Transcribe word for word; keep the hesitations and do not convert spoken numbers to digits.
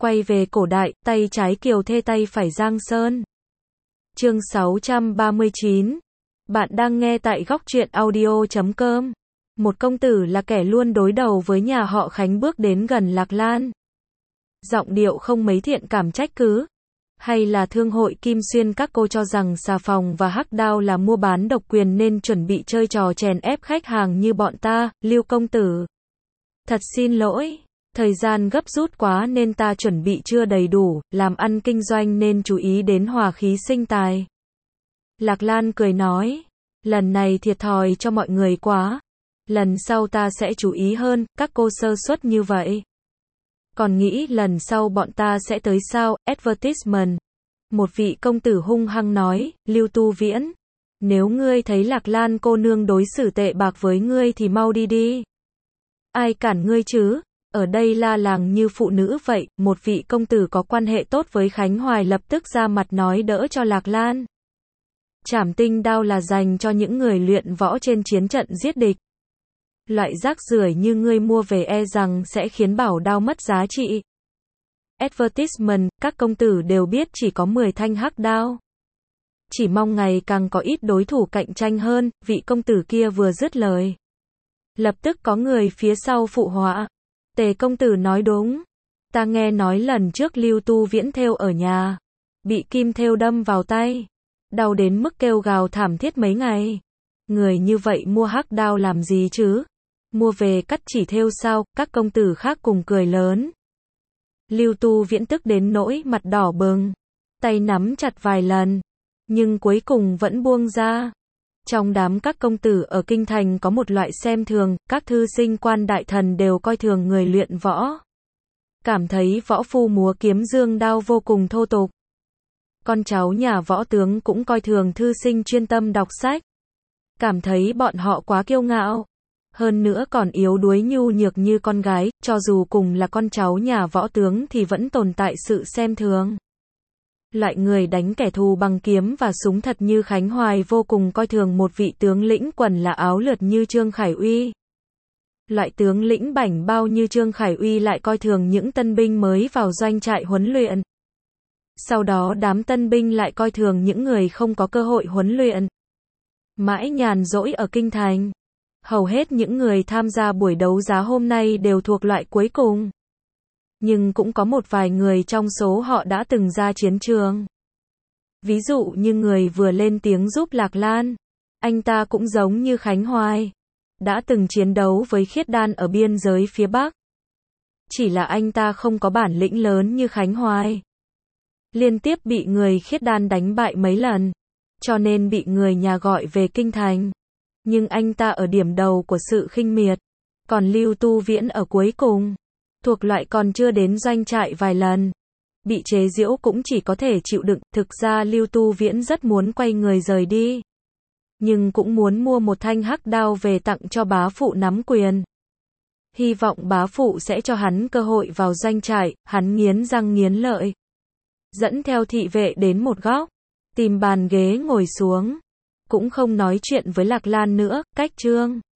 Quay về cổ đại, tay trái Kiều Thê tay phải Giang Sơn. Chương sáu trăm ba mươi chín. Bạn đang nghe tại góc truyện audio chấm com. Một công tử là kẻ luôn đối đầu với nhà họ Khánh bước đến gần Lạc Lan. Giọng điệu không mấy thiện cảm trách cứ. Hay là thương hội Kim Xuyên các cô cho rằng xà phòng và hắc đao là mua bán độc quyền nên chuẩn bị chơi trò chèn ép khách hàng như bọn ta, Lưu công tử. Thật xin lỗi. Thời gian gấp rút quá nên ta chuẩn bị chưa đầy đủ, làm ăn kinh doanh nên chú ý đến hòa khí sinh tài. Lạc Lan cười nói, lần này thiệt thòi cho mọi người quá. Lần sau ta sẽ chú ý hơn, các cô sơ suất như vậy. Còn nghĩ lần sau bọn ta sẽ tới sao, advertisement. Một vị công tử hung hăng nói, Lưu Tu Viễn. Nếu ngươi thấy Lạc Lan cô nương đối xử tệ bạc với ngươi thì mau đi đi. Ai cản ngươi chứ? Ở đây la làng như phụ nữ vậy, một vị công tử có quan hệ tốt với Khánh Hoài lập tức ra mặt nói đỡ cho Lạc Lan. Trảm tinh đao là dành cho những người luyện võ trên chiến trận giết địch. Loại rác rưởi như ngươi mua về e rằng sẽ khiến bảo đao mất giá trị. Advertisement, các công tử đều biết chỉ có mười thanh hắc đao. Chỉ mong ngày càng có ít đối thủ cạnh tranh hơn, vị công tử kia vừa dứt lời. Lập tức có người phía sau phụ họa. Tề công tử nói đúng. Ta nghe nói lần trước Lưu Tu Viễn thêu ở nhà. Bị kim thêu đâm vào tay. Đau đến mức kêu gào thảm thiết mấy ngày. Người như vậy mua hắc đao làm gì chứ? Mua về cắt chỉ thêu sao? Các công tử khác cùng cười lớn. Lưu Tu Viễn tức đến nỗi mặt đỏ bừng. Tay nắm chặt vài lần. Nhưng cuối cùng vẫn buông ra. Trong đám các công tử ở Kinh Thành có một loại xem thường, các thư sinh quan đại thần đều coi thường người luyện võ. Cảm thấy võ phu múa kiếm dương đao vô cùng thô tục. Con cháu nhà võ tướng cũng coi thường thư sinh chuyên tâm đọc sách. Cảm thấy bọn họ quá kiêu ngạo. Hơn nữa còn yếu đuối nhu nhược như con gái, cho dù cùng là con cháu nhà võ tướng thì vẫn tồn tại sự xem thường. Loại người đánh kẻ thù bằng kiếm và súng thật như Khánh Hoài vô cùng coi thường một vị tướng lĩnh quần là áo lượt như Trương Khải Uy. Loại tướng lĩnh bảnh bao như Trương Khải Uy lại coi thường những tân binh mới vào doanh trại huấn luyện. Sau đó đám tân binh lại coi thường những người không có cơ hội huấn luyện. Mãi nhàn rỗi ở Kinh Thành. Hầu hết những người tham gia buổi đấu giá hôm nay đều thuộc loại cuối cùng. Nhưng cũng có một vài người trong số họ đã từng ra chiến trường. Ví dụ như người vừa lên tiếng giúp Lạc Lan. Anh ta cũng giống như Khánh Hoài. Đã từng chiến đấu với Khiết Đan ở biên giới phía Bắc. Chỉ là anh ta không có bản lĩnh lớn như Khánh Hoài. Liên tiếp bị người Khiết Đan đánh bại mấy lần. Cho nên bị người nhà gọi về Kinh Thành. Nhưng anh ta ở điểm đầu của sự khinh miệt. Còn Lưu Tu Viễn ở cuối cùng. Thuộc loại còn chưa đến doanh trại vài lần. Bị chế giễu cũng chỉ có thể chịu đựng. Thực ra Lưu Tu Viễn rất muốn quay người rời đi. Nhưng cũng muốn mua một thanh hắc đao về tặng cho bá phụ nắm quyền. Hy vọng bá phụ sẽ cho hắn cơ hội vào doanh trại. Hắn nghiến răng nghiến lợi. Dẫn theo thị vệ đến một góc. Tìm bàn ghế ngồi xuống. Cũng không nói chuyện với Lạc Lan nữa. Cách trương.